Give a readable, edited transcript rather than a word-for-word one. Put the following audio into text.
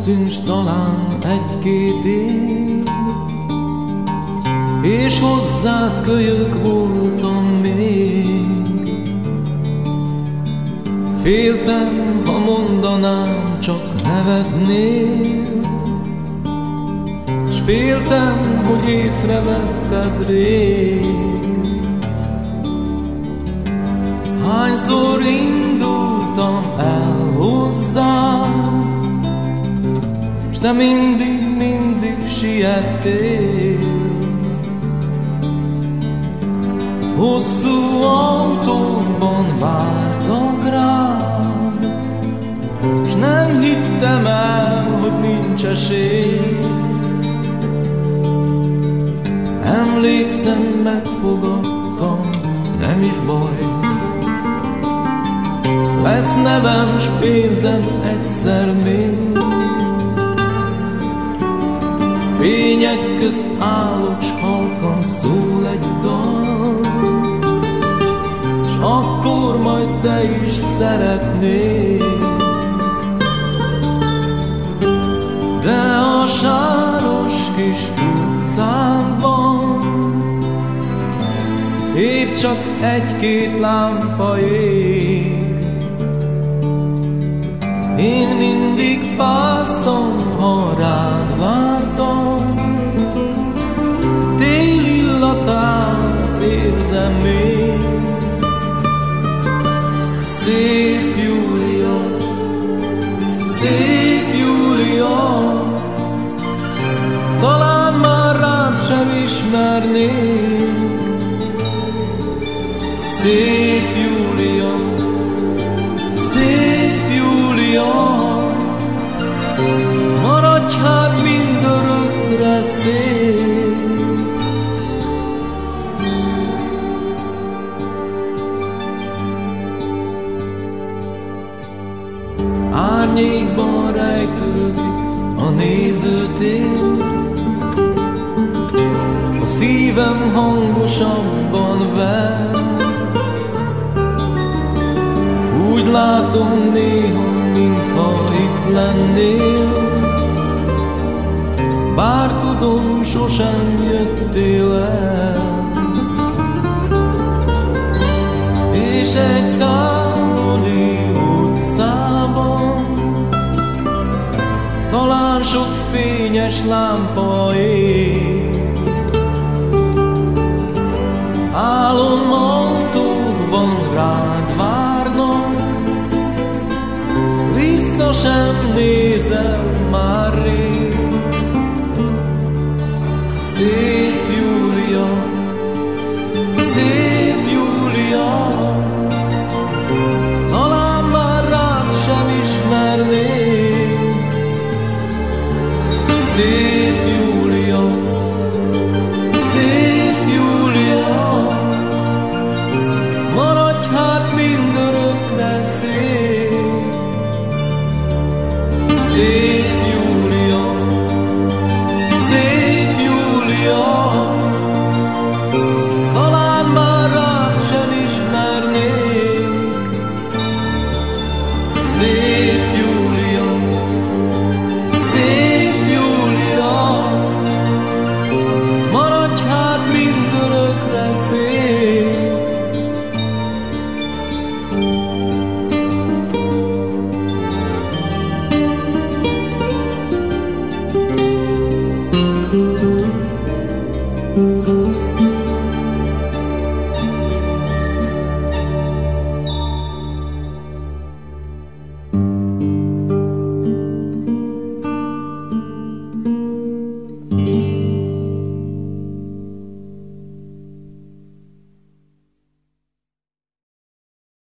Köztünk talán egy-két év, és hozzád kölyök voltam még. Féltem, ha mondanám, csak nevetnél, s féltem, hogy észrevetted rég. Hányszor indultam el hozzád, s te mindig siettél. Hosszú autókban vártak rád, s nem hittem el, hogy nincs esély. Emlékszem, megfogadtam, nem is baj, lesz nevem s pénzem egyszer még. Fények közt állok, s halkan szól egy dal, s akkor majd te is szeretnél. De a sáros kis utcánkban épp csak egy-két lámpa ég. Én mindig fáztam, ha rád vártam, tél illatát érzem még. Szép Júlia, szép Júlia, talán már rád sem ismernék. Szép Júlia, szép Júlia, maradj hát mindörökre szép. Árnyékban rejtőzik a nézőtér, s a szívem hangosabban ver. Úgy látom néha, mintha itt lennél, bár tudom, sosem jöttél el. És egy távoli utcában talán sok fényes lámpa ég. Álom autókban rád várnak, vissza sem nézel már rég. Szép Júlia, szép Júlia, talán már rád sem ismernék. Szép Júlia, szép Júlia, maradj hát mindörökre szép. Szép Júlia, szép Júlia, talán már rád sem ismernék. Szép Júlia, szép Júlia, maradj hát mindörökre szép. Thank you.